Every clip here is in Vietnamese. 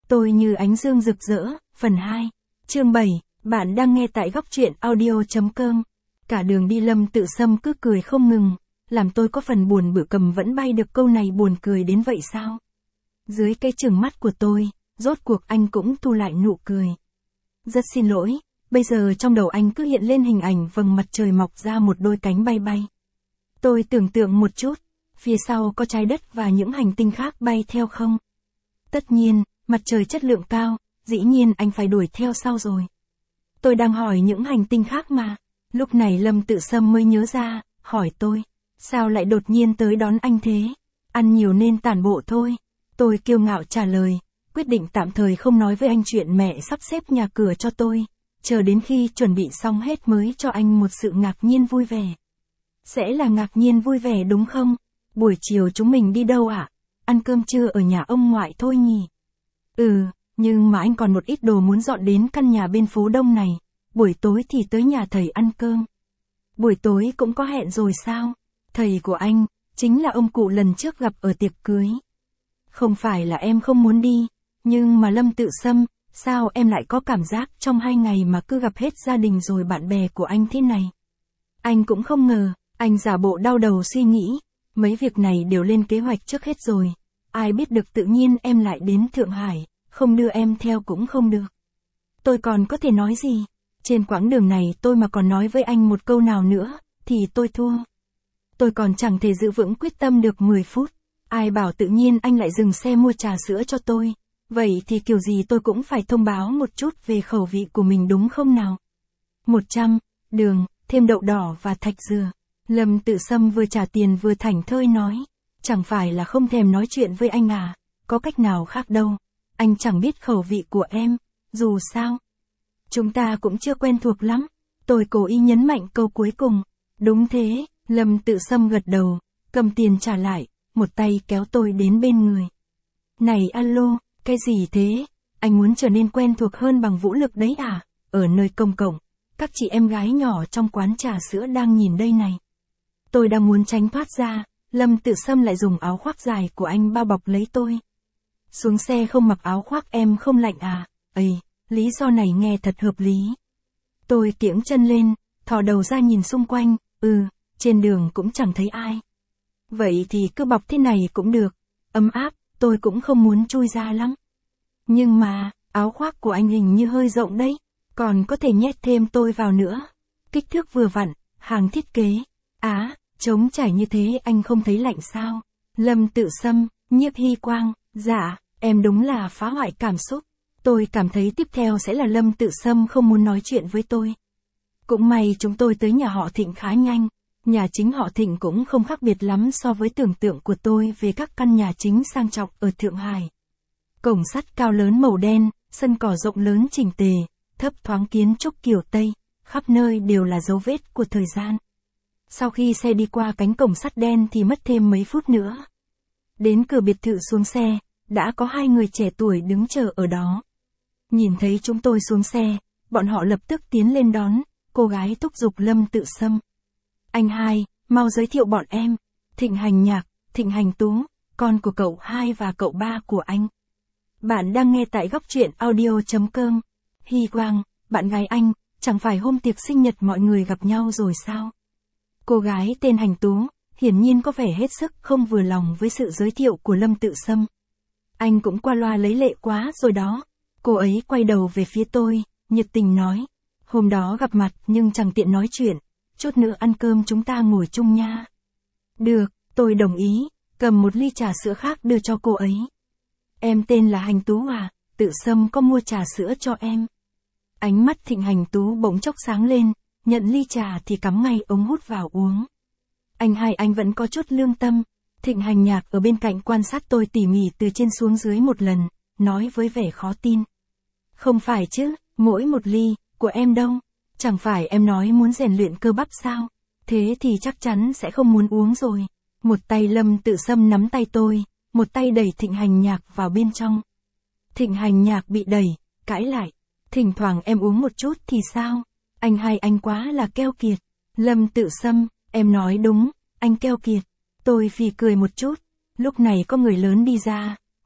Tôi như ánh dương rực rỡ, phần 2, chương 7, bạn đang nghe tại góc truyện audio.com. Cả đường đi Lâm Tự Sâm cứ cười không ngừng, làm tôi có phần buồn bực cầm vẫn bay được câu này buồn cười đến vậy sao? Dưới cái chừng mắt của tôi, rốt cuộc anh cũng thu lại nụ cười. Rất xin lỗi, bây giờ trong đầu anh cứ hiện lên hình ảnh vầng mặt trời mọc ra một đôi cánh bay bay. Tôi tưởng tượng một chút, phía sau có trái đất và những hành tinh khác bay theo không? Tất nhiên, mặt trời chất lượng cao, dĩ nhiên anh phải đuổi theo sau rồi. Tôi đang hỏi những hành tinh khác mà. Lúc này Lâm Tự Sâm mới nhớ ra, hỏi tôi, sao lại đột nhiên tới đón anh thế? Ăn nhiều nên tản bộ thôi. Tôi kiêu ngạo trả lời, quyết định tạm thời không nói với anh chuyện mẹ sắp xếp nhà cửa cho tôi, chờ đến khi chuẩn bị xong hết mới cho anh một sự ngạc nhiên vui vẻ. Sẽ là ngạc nhiên vui vẻ đúng không? Buổi chiều chúng mình đi đâu ạ? Ăn cơm trưa ở nhà ông ngoại thôi nhỉ? Nhưng mà anh còn một ít đồ muốn dọn đến căn nhà bên phố Đông này, buổi tối thì tới nhà thầy ăn cơm. Buổi tối cũng có hẹn rồi sao? Thầy của anh, chính là ông cụ lần trước gặp ở tiệc cưới. Không phải là em không muốn đi, nhưng mà Lâm Tự Sâm, sao em lại có cảm giác trong 2 ngày mà cứ gặp hết gia đình rồi bạn bè của anh thế này? Anh cũng không ngờ, anh giả bộ đau đầu suy nghĩ, mấy việc này đều lên kế hoạch trước hết rồi. Ai biết được tự nhiên em lại đến Thượng Hải, không đưa em theo cũng không được. Tôi còn có thể nói gì? Trên quãng đường này tôi mà còn nói với anh một câu nào nữa, thì tôi thua. Tôi còn chẳng thể giữ vững quyết tâm được 10 phút. Ai bảo tự nhiên anh lại dừng xe mua trà sữa cho tôi. Vậy thì kiểu gì tôi cũng phải thông báo một chút về khẩu vị của mình đúng không nào? 100, đường, thêm đậu đỏ và thạch dừa. Lâm Tự Sâm vừa trả tiền vừa thảnh thơi nói. Chẳng phải là không thèm nói chuyện với anh à, có cách nào khác đâu. Anh chẳng biết khẩu vị của em, dù sao. Chúng ta cũng chưa quen thuộc lắm. Tôi cố ý nhấn mạnh câu cuối cùng. Đúng thế, Lâm Tự Sâm gật đầu, cầm tiền trả lại, một tay kéo tôi đến bên người. Này alo, cái gì thế? Anh muốn trở nên quen thuộc hơn bằng vũ lực đấy à? Ở nơi công cộng, các chị em gái nhỏ trong quán trà sữa đang nhìn đây này. Tôi đang muốn tránh thoát ra, Lâm Tự Sâm lại dùng áo khoác dài của anh bao bọc lấy tôi. Xuống xe không mặc áo khoác em không lạnh à? Lý do này nghe thật hợp lý. Tôi kiễng chân lên, thò đầu ra nhìn xung quanh, trên đường cũng chẳng thấy ai. Vậy thì cứ bọc thế này cũng được, ấm áp, tôi cũng không muốn chui ra lắm. Nhưng mà, áo khoác của anh hình như hơi rộng đấy, còn có thể nhét thêm tôi vào nữa. Kích thước vừa vặn, hàng thiết kế. Trống trải như thế anh không thấy lạnh sao? Lâm Tự Sâm, Nhiếp Hy Quang, dạ, em đúng là phá hoại cảm xúc. Tôi cảm thấy tiếp theo sẽ là Lâm Tự Sâm không muốn nói chuyện với tôi. Cũng may chúng tôi tới nhà họ Thịnh khá nhanh. Nhà chính họ Thịnh cũng không khác biệt lắm so với tưởng tượng của tôi về các căn nhà chính sang trọng ở Thượng Hải. Cổng sắt cao lớn màu đen, sân cỏ rộng lớn chỉnh tề, thấp thoáng kiến trúc kiểu Tây, khắp nơi đều là dấu vết của thời gian. Sau khi xe đi qua cánh cổng sắt đen thì mất thêm mấy phút nữa. Đến cửa biệt thự xuống xe, đã có 2 người trẻ tuổi đứng chờ ở đó. Nhìn thấy chúng tôi xuống xe, bọn họ lập tức tiến lên đón, cô gái thúc giục Lâm Tự Sâm. Anh hai, mau giới thiệu bọn em, Thịnh Hành Nhạc, Thịnh Hành Tú, con của cậu 2 và cậu 3 của anh. Bạn đang nghe tại góc truyện audio.com. Hy Quang, bạn gái anh, chẳng phải hôm tiệc sinh nhật mọi người gặp nhau rồi sao? Cô gái tên Hành Tú, hiển nhiên có vẻ hết sức không vừa lòng với sự giới thiệu của Lâm Tự Sâm. Anh cũng qua loa lấy lệ quá rồi đó. Cô ấy quay đầu về phía tôi, nhiệt tình nói. Hôm đó gặp mặt nhưng chẳng tiện nói chuyện, chút nữa ăn cơm chúng ta ngồi chung nha. Được, tôi đồng ý, cầm một ly trà sữa khác đưa cho cô ấy. Em tên là Hành Tú à, Tự Sâm có mua trà sữa cho em. Ánh mắt Thịnh Hành Tú bỗng chốc sáng lên, nhận ly trà thì cắm ngay ống hút vào uống. Anh hai anh vẫn có chút lương tâm. Thịnh Hành Nhạc ở bên cạnh quan sát tôi tỉ mỉ từ trên xuống dưới một lần, nói với vẻ khó tin. Không phải chứ, mỗi một ly, của em đâu. Chẳng phải em nói muốn rèn luyện cơ bắp sao? Thế thì chắc chắn sẽ không muốn uống rồi. Một tay Lâm Tự Sâm nắm tay tôi, một tay đẩy Thịnh Hành Nhạc vào bên trong. Thịnh Hành Nhạc bị đẩy, cãi lại. Thỉnh thoảng em uống một chút thì sao? Anh hai anh quá là keo kiệt. Lâm Tự Sâm, em nói đúng, anh keo kiệt. Tôi phì cười một chút. Lúc này có người lớn đi ra,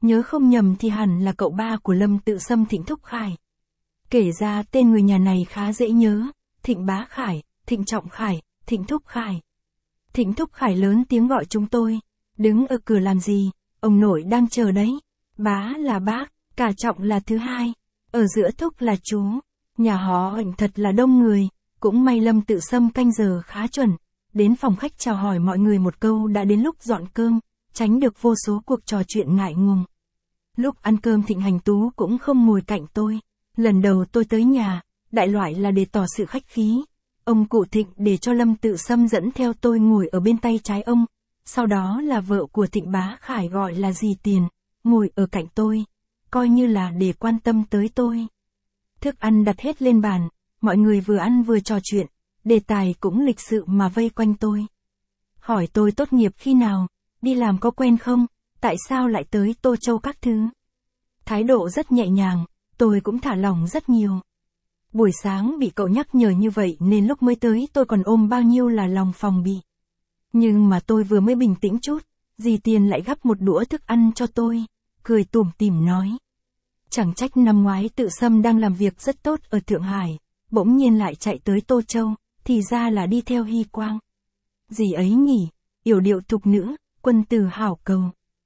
Nhớ không nhầm thì hẳn là cậu ba của Lâm Tự Sâm, Thịnh Thúc Khải. Kể ra tên người nhà này khá dễ nhớ, Thịnh Bá Khải, Thịnh Trọng Khải, Thịnh Thúc Khải. Thịnh Thúc Khải lớn tiếng gọi chúng tôi, đứng ở cửa làm gì, ông nội đang chờ đấy. Bá là bác, cả Trọng là thứ hai, ở giữa Thúc là chú. Nhà họ Hạnh thật là đông người, cũng may Lâm Tự Sâm canh giờ khá chuẩn. Đến phòng khách chào hỏi mọi người một câu đã đến lúc dọn cơm, tránh được vô số cuộc trò chuyện ngại ngùng. Lúc ăn cơm Thịnh Hành Tú cũng không ngồi cạnh tôi. Lần đầu tôi tới nhà, đại loại là để tỏ sự khách khí. Ông cụ Thịnh để cho Lâm Tự Sâm dẫn theo tôi ngồi ở bên tay trái ông. Sau đó là vợ của Thịnh Bá Khải gọi là dì Tiền, ngồi ở cạnh tôi, coi như là để quan tâm tới tôi. Thức ăn đặt hết lên bàn, mọi người vừa ăn vừa trò chuyện, đề tài cũng lịch sự mà vây quanh tôi. Hỏi tôi tốt nghiệp khi nào, đi làm có quen không, tại sao lại tới Tô Châu các thứ. Thái độ rất nhẹ nhàng, tôi cũng thả lỏng rất nhiều. Buổi sáng bị cậu nhắc nhở như vậy nên lúc mới tới tôi còn ôm bao nhiêu là lòng phòng bị. Nhưng mà tôi vừa mới bình tĩnh chút, dì Tiền lại gắp một đũa thức ăn cho tôi, cười tủm tỉm nói. Chẳng trách năm ngoái Tự Sâm đang làm việc rất tốt ở Thượng Hải, bỗng nhiên lại chạy tới Tô Châu, thì ra là đi theo Hy Quang. Dì ấy nhỉ, yểu điệu thục nữ, quân tử hảo cầu.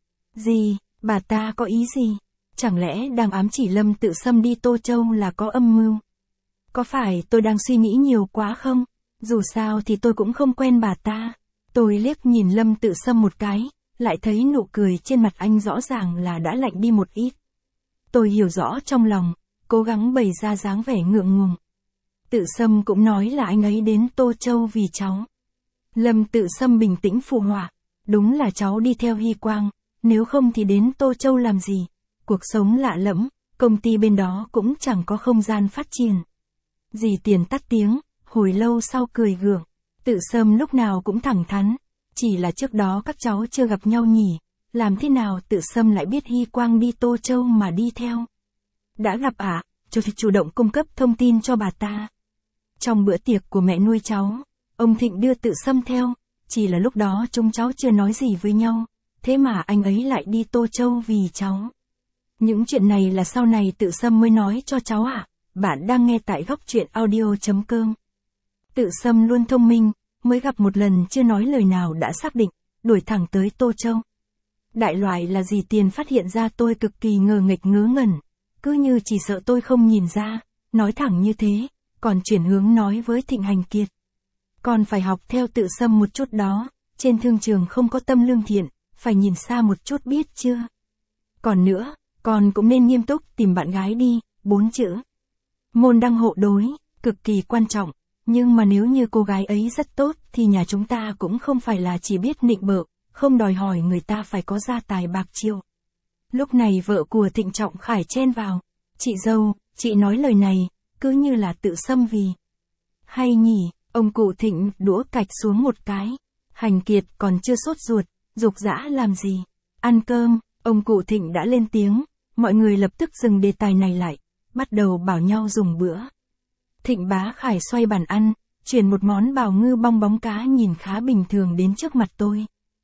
Dì, bà ta có ý gì? Chẳng lẽ đang ám chỉ Lâm Tự Sâm đi Tô Châu là có âm mưu? Có phải tôi đang suy nghĩ nhiều quá không? Dù sao thì tôi cũng không quen bà ta. Tôi liếc nhìn Lâm Tự Sâm một cái, lại thấy nụ cười trên mặt anh rõ ràng là đã lạnh đi một ít. Tôi hiểu rõ trong lòng, cố gắng bày ra dáng vẻ ngượng ngùng. Tự Sâm cũng nói là anh ấy đến Tô Châu vì cháu. Lâm Tự Sâm bình tĩnh phụ họa, đúng là cháu đi theo Hy Quang, nếu không thì đến Tô Châu làm gì? Cuộc sống lạ lẫm, công ty bên đó cũng chẳng có không gian phát triển. Dì Tiền tắt tiếng, hồi lâu sau cười gượng. Tự Sâm lúc nào cũng thẳng thắn, chỉ là trước đó các cháu chưa gặp nhau nhỉ, làm thế nào Tự Sâm lại biết Hy Quang đi Tô Châu mà đi theo? Đã gặp ạ, cho thì chủ động cung cấp thông tin cho bà ta. Trong bữa tiệc của mẹ nuôi cháu, ông Thịnh đưa Tự Sâm theo, chỉ là lúc đó chúng cháu chưa nói gì với nhau, thế mà anh ấy lại đi Tô Châu vì cháu. Những chuyện này là sau này Tự Sâm mới nói cho cháu ạ. Bạn đang nghe tại góc truyện audio.com. Tự Sâm luôn thông minh, mới gặp một lần chưa nói lời nào đã xác định, đuổi thẳng tới Tô Châu. Đại loại là dì Tiền phát hiện ra tôi cực kỳ ngờ nghệch ngớ ngẩn, cứ như chỉ sợ tôi không nhìn ra, nói thẳng như thế, còn chuyển hướng nói với Thịnh Hành Kiệt. Còn phải học theo Tự Sâm một chút đó, trên thương trường không có tâm lương thiện, phải nhìn xa một chút biết chưa? Còn nữa, con cũng nên nghiêm túc tìm bạn gái đi, 4 chữ. Môn đăng hộ đối, cực kỳ quan trọng, nhưng mà nếu như cô gái ấy rất tốt thì nhà chúng ta cũng không phải là chỉ biết nịnh bợ, không đòi hỏi người ta phải có gia tài bạc triệu. Lúc này vợ của Thịnh Trọng Khải chen vào, chị dâu, chị nói lời này, cứ như là Tự Sâm vì. Hay nhỉ, ông cụ Thịnh đũa cạch xuống một cái, Hành Kiệt còn chưa sốt ruột, dục dã làm gì. Ăn cơm, ông cụ Thịnh đã lên tiếng, mọi người lập tức dừng đề tài này lại, bắt đầu bảo nhau dùng bữa. Thịnh Bá Khải xoay bàn ăn, chuyển một món bào ngư bong bóng cá nhìn khá bình thường đến trước mặt tôi.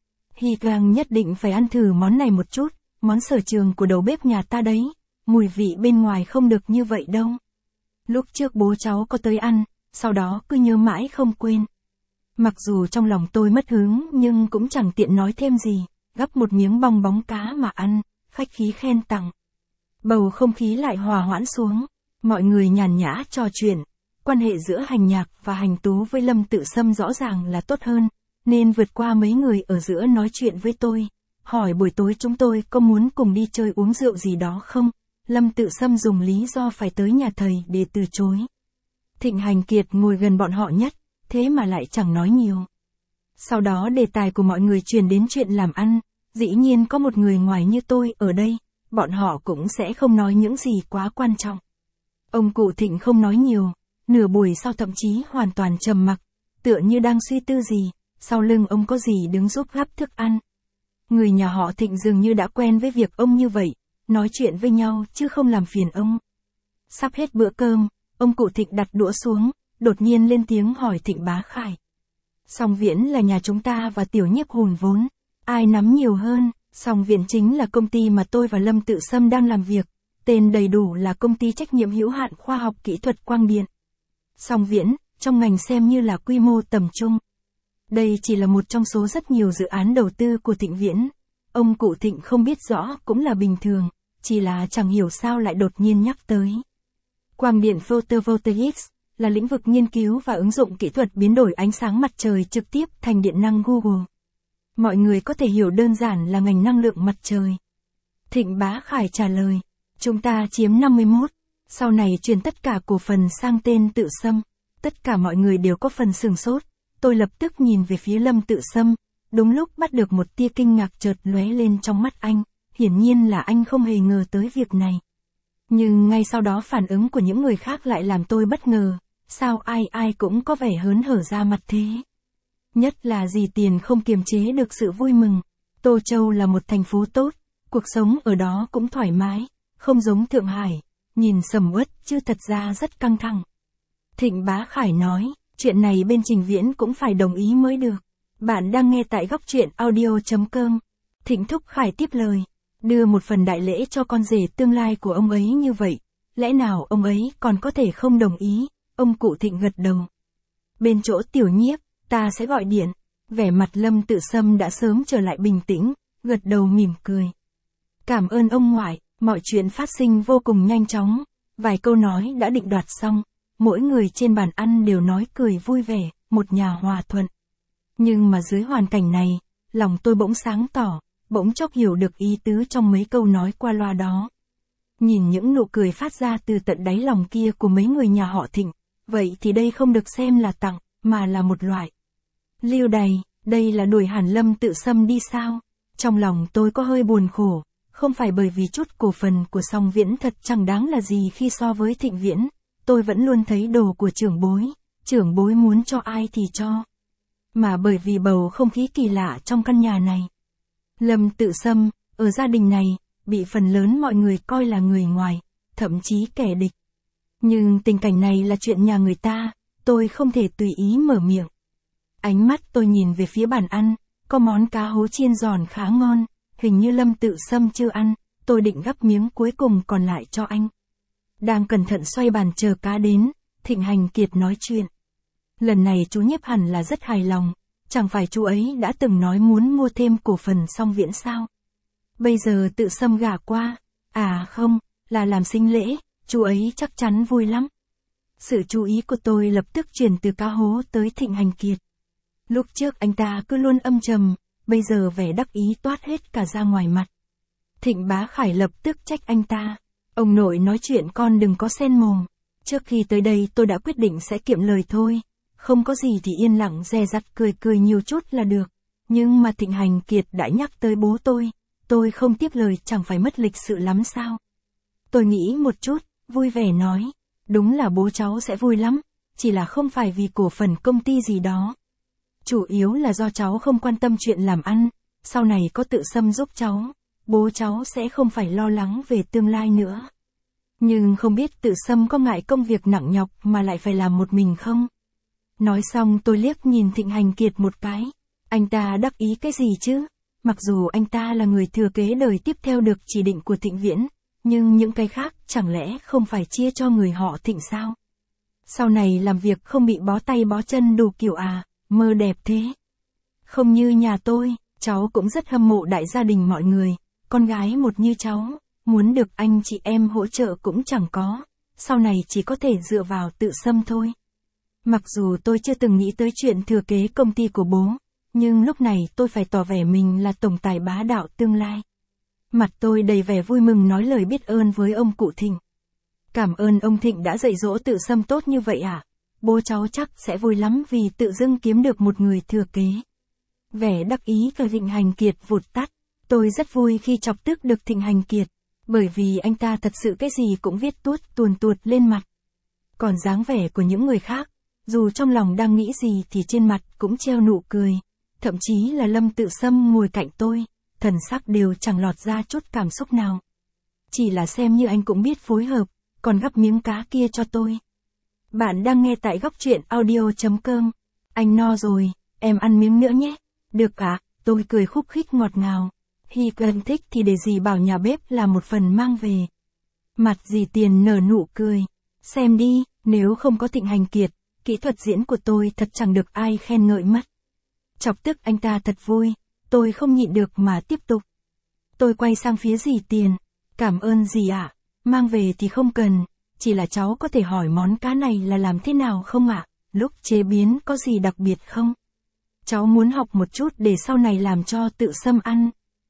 Hy Quang nhất định phải ăn thử món này một chút, món sở trường của đầu bếp nhà ta đấy, mùi vị bên ngoài không được như vậy đâu. Lúc trước bố cháu có tới ăn, sau đó cứ nhớ mãi không quên. Mặc dù trong lòng tôi mất hứng nhưng cũng chẳng tiện nói thêm gì, gắp một miếng bong bóng cá mà ăn, khách khí khen tặng. Bầu không khí lại hòa hoãn xuống, mọi người nhàn nhã trò chuyện, quan hệ giữa Hành Nhạc và Hành Tú với Lâm Tự Sâm rõ ràng là tốt hơn, nên vượt qua mấy người ở giữa nói chuyện với tôi, hỏi buổi tối chúng tôi có muốn cùng đi chơi uống rượu gì đó không. Lâm Tự Sâm dùng lý do phải tới nhà thầy để từ chối. Thịnh Hành Kiệt ngồi gần bọn họ nhất, thế mà lại chẳng nói nhiều. Sau đó đề tài của mọi người chuyển đến chuyện làm ăn, dĩ nhiên có một người ngoài như tôi ở đây, bọn họ cũng sẽ không nói những gì quá quan trọng. Ông cụ Thịnh không nói nhiều, nửa buổi sau thậm chí hoàn toàn trầm mặc, tựa như đang suy tư gì, sau lưng ông có gì đứng giúp gắp thức ăn. Người nhà họ Thịnh dường như đã quen với việc ông như vậy, nói chuyện với nhau chứ không làm phiền ông. Sắp hết bữa cơm, ông cụ Thịnh đặt đũa xuống, đột nhiên lên tiếng hỏi Thịnh Bá Khải. Song Viễn là nhà chúng ta và Tiểu Nhiếp hùn vốn, ai nắm nhiều hơn? Song Viễn chính là công ty mà tôi và Lâm Tự Sâm đang làm việc, tên đầy đủ là Công ty Trách nhiệm hữu hạn Khoa học Kỹ thuật Quang Điện. Song Viễn, trong ngành xem như là quy mô tầm trung. Đây chỉ là một trong số rất nhiều dự án đầu tư của Thịnh Viễn. Ông cụ Thịnh không biết rõ cũng là bình thường, chỉ là chẳng hiểu sao lại đột nhiên nhắc tới. Quang điện photovoltaics là lĩnh vực nghiên cứu và ứng dụng kỹ thuật biến đổi ánh sáng mặt trời trực tiếp thành điện năng Google. Mọi người có thể hiểu đơn giản là ngành năng lượng mặt trời. Thịnh Bá Khải trả lời, chúng ta chiếm 51, sau này chuyển tất cả cổ phần sang tên Tự Sâm. Tất cả mọi người đều có phần sửng sốt, tôi lập tức nhìn về phía Lâm Tự Sâm, đúng lúc bắt được một tia kinh ngạc chợt lóe lên trong mắt anh, hiển nhiên là anh không hề ngờ tới việc này. Nhưng ngay sau đó phản ứng của những người khác lại làm tôi bất ngờ, sao ai cũng có vẻ hớn hở ra mặt thế. Nhất là dì Tiền không kiềm chế được sự vui mừng. Tô Châu là một thành phố tốt, cuộc sống ở đó cũng thoải mái, không giống Thượng Hải, nhìn sầm uất chứ thật ra rất căng thẳng. Thịnh Bá Khải nói, chuyện này bên Trình Viễn cũng phải đồng ý mới được. Bạn đang nghe tại góc truyện audio.com. Thịnh Thúc Khải tiếp lời, đưa một phần đại lễ cho con rể tương lai của ông ấy như vậy, lẽ nào ông ấy còn có thể không đồng ý, ông cụ Thịnh gật đầu. Bên chỗ Tiểu Nhiếp, ta sẽ gọi điện, vẻ mặt Lâm Tự Sâm đã sớm trở lại bình tĩnh, gật đầu mỉm cười. Cảm ơn ông ngoại, mọi chuyện phát sinh vô cùng nhanh chóng, vài câu nói đã định đoạt xong, mỗi người trên bàn ăn đều nói cười vui vẻ, một nhà hòa thuận. Nhưng mà dưới hoàn cảnh này, lòng tôi bỗng sáng tỏ, bỗng chốc hiểu được ý tứ trong mấy câu nói qua loa đó. Nhìn những nụ cười phát ra từ tận đáy lòng kia của mấy người nhà họ Thịnh, vậy thì đây không được xem là tặng, mà là một loại lưu đày, đây là đuổi hẳn Lâm Tự Sâm đi sao? Trong lòng tôi có hơi buồn khổ, không phải bởi vì chút cổ phần của Song Viễn thật chẳng đáng là gì khi so với Thịnh Viễn, tôi vẫn luôn thấy đồ của trưởng bối muốn cho ai thì cho. Mà bởi vì bầu không khí kỳ lạ trong căn nhà này. Lâm Tự Sâm, ở gia đình này, bị phần lớn mọi người coi là người ngoài, thậm chí kẻ địch. Nhưng tình cảnh này là chuyện nhà người ta, tôi không thể tùy ý mở miệng. Ánh mắt tôi nhìn về phía bàn ăn, có món cá hố chiên giòn khá ngon, hình như Lâm Tự Sâm chưa ăn, tôi định gắp miếng cuối cùng còn lại cho anh. Đang cẩn thận xoay bàn chờ cá đến, Thịnh Hành Kiệt nói chuyện. Lần này chú Nhiếp hẳn là rất hài lòng, chẳng phải chú ấy đã từng nói muốn mua thêm cổ phần Song Viễn sao? Bây giờ Tự Sâm gả qua, à không, là làm sinh lễ, chú ấy chắc chắn vui lắm. Sự chú ý của tôi lập tức chuyển từ cá hố tới Thịnh Hành Kiệt. Lúc trước anh ta cứ luôn âm trầm, bây giờ vẻ đắc ý toát hết cả ra ngoài mặt. Thịnh Bá Khải lập tức trách anh ta. Ông nội nói chuyện con đừng có xen mồm. Trước khi tới đây tôi đã quyết định sẽ kiệm lời thôi. Không có gì thì yên lặng dè dặt cười nhiều chút là được. Nhưng mà Thịnh Hành Kiệt đã nhắc tới bố tôi không tiếp lời chẳng phải mất lịch sự lắm sao? Tôi nghĩ một chút, vui vẻ nói. Đúng là bố cháu sẽ vui lắm, chỉ là không phải vì cổ phần công ty gì đó. Chủ yếu là do cháu không quan tâm chuyện làm ăn, sau này có Tự Sâm giúp cháu, bố cháu sẽ không phải lo lắng về tương lai nữa. Nhưng không biết Tự Sâm có ngại công việc nặng nhọc mà lại phải làm một mình không? Nói xong tôi liếc nhìn Thịnh Hành Kiệt một cái. Anh ta đắc ý cái gì chứ? Mặc dù anh ta là người thừa kế đời tiếp theo được chỉ định của Thịnh Viễn, nhưng những cái khác chẳng lẽ không phải chia cho người họ Thịnh sao? Sau này làm việc không bị bó tay bó chân đủ kiểu à, mơ đẹp thế. Không như nhà tôi, cháu cũng rất hâm mộ đại gia đình mọi người, con gái một như cháu, muốn được anh chị em hỗ trợ cũng chẳng có, sau này chỉ có thể dựa vào Tự Sâm thôi. Mặc dù tôi chưa từng nghĩ tới chuyện thừa kế công ty của bố, nhưng lúc này tôi phải tỏ vẻ mình là tổng tài bá đạo tương lai. Mặt tôi đầy vẻ vui mừng nói lời biết ơn với ông cụ Thịnh. Cảm ơn ông Thịnh đã dạy dỗ Tự Sâm tốt như vậy ạ. Bố cháu chắc sẽ vui lắm vì tự dưng kiếm được một người thừa kế. Vẻ đắc ý của Thịnh Hành Kiệt vụt tắt. Tôi rất vui khi chọc tức được Thịnh Hành Kiệt, bởi vì anh ta thật sự cái gì cũng viết tuồn tuột lên mặt. Còn dáng vẻ của những người khác, dù trong lòng đang nghĩ gì thì trên mặt cũng treo nụ cười. Thậm chí là Lâm Tự Sâm ngồi cạnh tôi, thần sắc đều chẳng lọt ra chút cảm xúc nào. Chỉ là xem như anh cũng biết phối hợp, còn gắp miếng cá kia cho tôi. Bạn đang nghe tại góc truyện audio.com. Anh no rồi, em ăn miếng nữa nhé. Được ạ, tôi cười khúc khích ngọt ngào. Hy Cân thích thì để dì bảo nhà bếp làm một phần mang về. Mặt dì Tiền nở nụ cười. Xem đi, nếu không có Thịnh Hành Kiệt, kỹ thuật diễn của tôi thật chẳng được ai khen ngợi mất. Chọc tức anh ta thật vui, tôi không nhịn được mà tiếp tục. Tôi quay sang phía dì Tiền. Cảm ơn dì ạ, mang về thì không cần, chỉ là cháu có thể hỏi món cá này là làm thế nào không ạ? Lúc chế biến có gì đặc biệt không? Cháu muốn học một chút để sau này làm cho Tự Sâm ăn.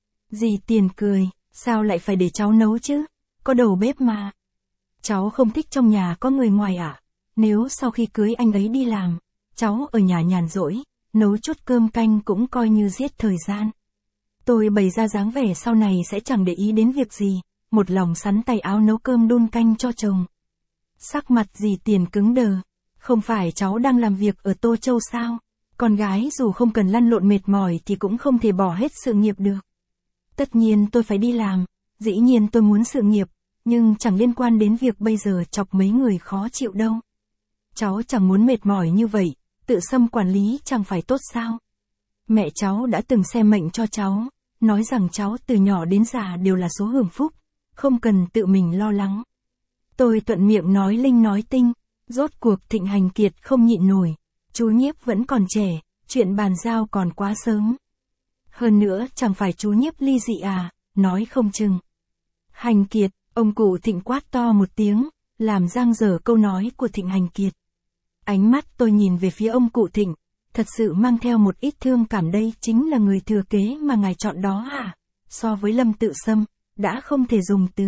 Dì Tiền cười, sao lại phải để cháu nấu chứ? Có đầu bếp mà. Cháu không thích trong nhà có người ngoài ạ. Nếu sau khi cưới anh ấy đi làm, cháu ở nhà nhàn rỗi, nấu chút cơm canh cũng coi như giết thời gian. Tôi bày ra dáng vẻ sau này sẽ chẳng để ý đến việc gì, một lòng sắn tay áo nấu cơm đun canh cho chồng. Sắc mặt dì Tiền cứng đờ. Không phải cháu đang làm việc ở Tô Châu sao? Con gái dù không cần lăn lộn mệt mỏi thì cũng không thể bỏ hết sự nghiệp được. Tất nhiên tôi phải đi làm, dĩ nhiên tôi muốn sự nghiệp, nhưng chẳng liên quan đến việc bây giờ chọc mấy người khó chịu đâu. Cháu chẳng muốn mệt mỏi như vậy, Tự Sâm quản lý chẳng phải tốt sao? Mẹ cháu đã từng xem mệnh cho cháu, nói rằng cháu từ nhỏ đến già đều là số hưởng phúc, không cần tự mình lo lắng. Tôi thuận miệng nói linh nói tinh, rốt cuộc Thịnh Hành Kiệt không nhịn nổi. Chú Nhiếp vẫn còn trẻ, chuyện bàn giao còn quá sớm. Hơn nữa chẳng phải chú Nhiếp ly dị à, nói không chừng. Hành Kiệt, ông cụ Thịnh quát to một tiếng, làm dang dở câu nói của Thịnh Hành Kiệt. Ánh mắt tôi nhìn về phía ông cụ Thịnh, thật sự mang theo một ít thương cảm, đây chính là người thừa kế mà ngài chọn đó à? So với Lâm Tự Sâm, đã không thể dùng từ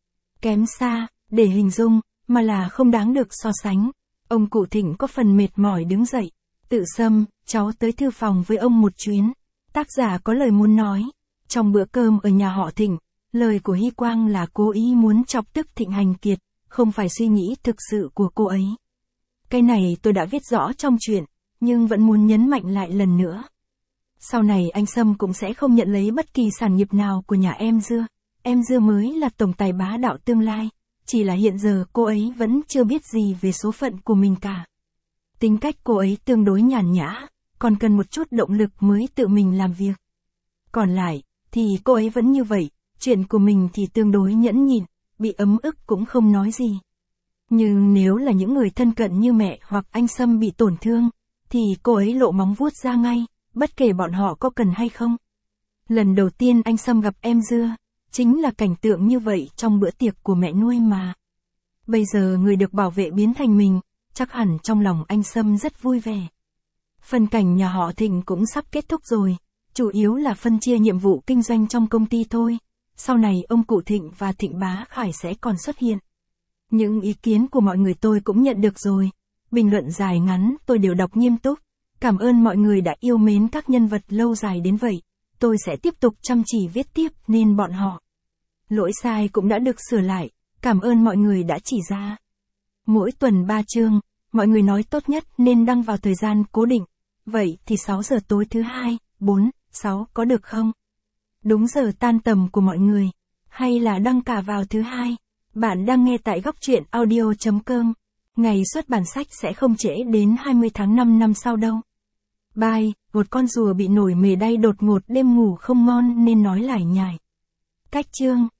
kém xa để hình dung, mà là không đáng được so sánh. Ông cụ Thịnh có phần mệt mỏi đứng dậy. Tự Sâm, cháu tới thư phòng với ông một chuyến. Tác giả có lời muốn nói. Trong bữa cơm ở nhà họ Thịnh, lời của Hy Quang là cố ý muốn chọc tức Thịnh Hành Kiệt, không phải suy nghĩ thực sự của cô ấy. Cái này tôi đã viết rõ trong chuyện, nhưng vẫn muốn nhấn mạnh lại lần nữa. Sau này anh Sâm cũng sẽ không nhận lấy bất kỳ sản nghiệp nào của nhà em Dưa. Em Dưa mới là tổng tài bá đạo tương lai. Chỉ là hiện giờ cô ấy vẫn chưa biết gì về số phận của mình cả. Tính cách cô ấy tương đối nhàn nhã, còn cần một chút động lực mới tự mình làm việc. Còn lại, thì cô ấy vẫn như vậy, chuyện của mình thì tương đối nhẫn nhịn, bị ấm ức cũng không nói gì. Nhưng nếu là những người thân cận như mẹ hoặc anh Sâm bị tổn thương, thì cô ấy lộ móng vuốt ra ngay, bất kể bọn họ có cần hay không. Lần đầu tiên anh Sâm gặp em Dưa, chính là cảnh tượng như vậy trong bữa tiệc của mẹ nuôi mà. Bây giờ người được bảo vệ biến thành mình, chắc hẳn trong lòng anh Sâm rất vui vẻ. Phân cảnh nhà họ Thịnh cũng sắp kết thúc rồi, chủ yếu là phân chia nhiệm vụ kinh doanh trong công ty thôi. Sau này ông cụ Thịnh và Thịnh Bá Khải sẽ còn xuất hiện. Những ý kiến của mọi người tôi cũng nhận được rồi. Bình luận dài ngắn tôi đều đọc nghiêm túc. Cảm ơn mọi người đã yêu mến các nhân vật lâu dài đến vậy. Tôi sẽ tiếp tục chăm chỉ viết tiếp nên bọn họ. Lỗi sai cũng đã được sửa lại, cảm ơn mọi người đã chỉ ra. Mỗi tuần 3 chương, mọi người nói tốt nhất nên đăng vào thời gian cố định. Vậy thì 6 giờ tối thứ 2, 4, 6 có được không? Đúng giờ tan tầm của mọi người. Hay là đăng cả vào thứ 2? Bạn đang nghe tại Góc Truyện Audio.com. Ngày xuất bản sách sẽ không trễ đến 20 tháng 5 năm sau đâu. Bye, một con rùa bị nổi mề đay đột ngột đêm ngủ không ngon nên nói lải nhải. Cách chương